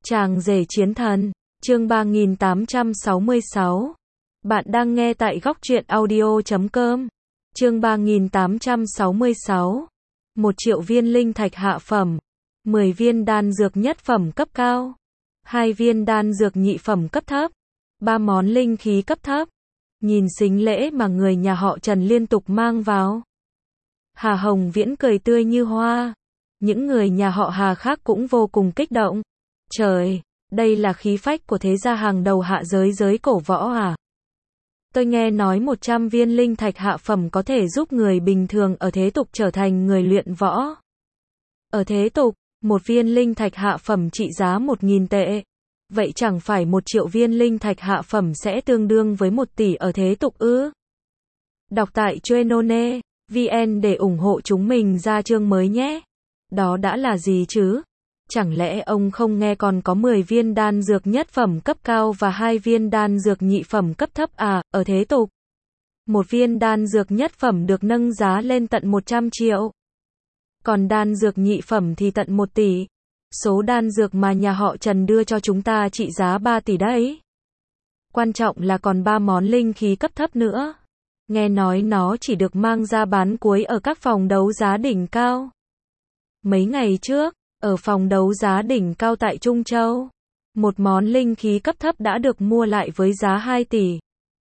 Chàng rể chiến thần, chương 3866. Bạn đang nghe tại góc truyện audio.com. Chương 3866. 1 triệu viên linh thạch hạ phẩm, 10 viên đan dược nhất phẩm cấp cao, 2 viên đan dược nhị phẩm cấp thấp, 3 món linh khí cấp thấp. Nhìn sính lễ mà người nhà họ Trần liên tục mang vào, Hà Hồng Viễn cười tươi như hoa. Những người nhà họ Hà khác cũng vô cùng kích động. Trời, đây là khí phách của thế gia hàng đầu hạ giới cổ võ à? Tôi nghe nói 100 viên linh thạch hạ phẩm có thể giúp người bình thường ở thế tục trở thành người luyện võ. Ở thế tục, một viên linh thạch hạ phẩm trị giá 1.000 tệ. Vậy chẳng phải 1 triệu viên linh thạch hạ phẩm sẽ tương đương với 1 tỷ ở thế tục ư? Đọc tại Chuenone VN để ủng hộ chúng mình ra chương mới nhé. Đó đã là gì chứ? Chẳng lẽ ông không nghe còn có 10 viên đan dược nhất phẩm cấp cao và 2 viên đan dược nhị phẩm cấp thấp à? Ở thế tục, một viên đan dược nhất phẩm được nâng giá lên tận 100 triệu. Còn đan dược nhị phẩm thì tận 1 tỷ. Số đan dược mà nhà họ Trần đưa cho chúng ta trị giá 3 tỷ đấy. Quan trọng là còn 3 món linh khí cấp thấp nữa. Nghe nói nó chỉ được mang ra bán cuối ở các phòng đấu giá đỉnh cao. Mấy ngày trước, ở phòng đấu giá đỉnh cao tại Trung Châu, một món linh khí cấp thấp đã được mua lại với giá 2 tỷ.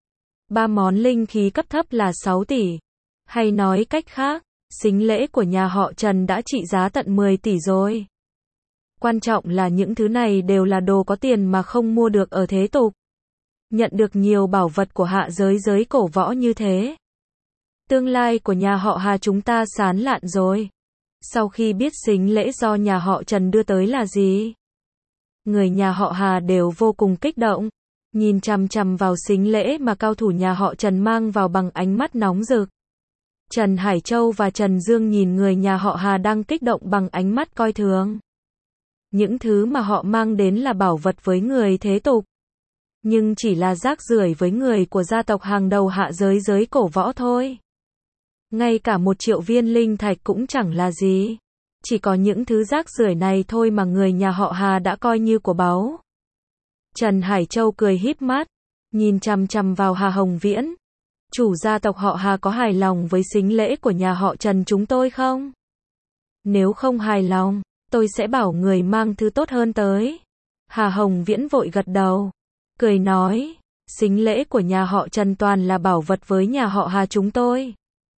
3 món linh khí cấp thấp là 6 tỷ. Hay nói cách khác, sính lễ của nhà họ Trần đã trị giá tận 10 tỷ rồi. Quan trọng là những thứ này đều là đồ có tiền mà không mua được ở thế tục. Nhận được nhiều bảo vật của hạ giới cổ võ như thế, tương lai của nhà họ Hà chúng ta sán lạn rồi. Sau khi biết sính lễ do nhà họ Trần đưa tới là gì, người nhà họ Hà đều vô cùng kích động, nhìn chằm chằm vào sính lễ mà cao thủ nhà họ Trần mang vào bằng ánh mắt nóng rực. Trần Hải Châu và Trần Dương nhìn người nhà họ Hà đang kích động bằng ánh mắt coi thường. Những thứ mà họ mang đến là bảo vật với người thế tục, nhưng chỉ là rác rưởi với người của gia tộc hàng đầu hạ giới cổ võ thôi. Ngay cả 1 triệu viên linh thạch cũng chẳng là gì. Chỉ có những thứ rác rưởi này thôi mà người nhà họ Hà đã coi như của báu. Trần Hải Châu cười híp mắt, nhìn chằm chằm vào Hà Hồng Viễn. Chủ gia tộc họ Hà có hài lòng với sính lễ của nhà họ Trần chúng tôi không? Nếu không hài lòng, tôi sẽ bảo người mang thứ tốt hơn tới. Hà Hồng Viễn vội gật đầu, cười nói, sính lễ của nhà họ Trần toàn là bảo vật với nhà họ Hà chúng tôi.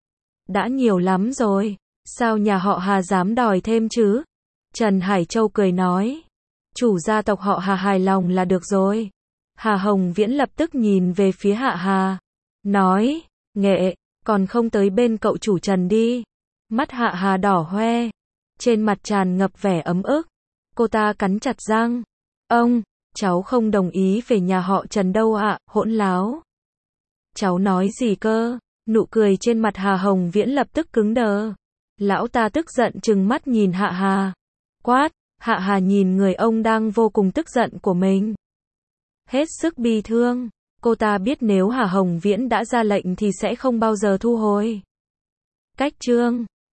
Đã nhiều lắm rồi, sao nhà họ Hà dám đòi thêm chứ? Trần Hải Châu cười nói, chủ gia tộc họ Hà hài lòng là được rồi. Hà Hồng Viễn lập tức nhìn về phía Hạ Hà, nói, nghệ, còn không tới bên cậu chủ Trần đi. Mắt Hạ Hà đỏ hoe, trên mặt tràn ngập vẻ ấm ức. Cô ta cắn chặt răng, ông, cháu không đồng ý về nhà họ Trần đâu ạ, hỗn láo. Cháu nói gì cơ? Nụ cười trên mặt Hà Hồng Viễn lập tức cứng đờ. Lão ta tức giận trừng mắt nhìn Hạ Hà, quát. Hạ Hà nhìn người ông đang vô cùng tức giận của mình, hết sức bi thương. Cô ta biết nếu Hà Hồng Viễn đã ra lệnh thì sẽ không bao giờ thu hồi. Cách chương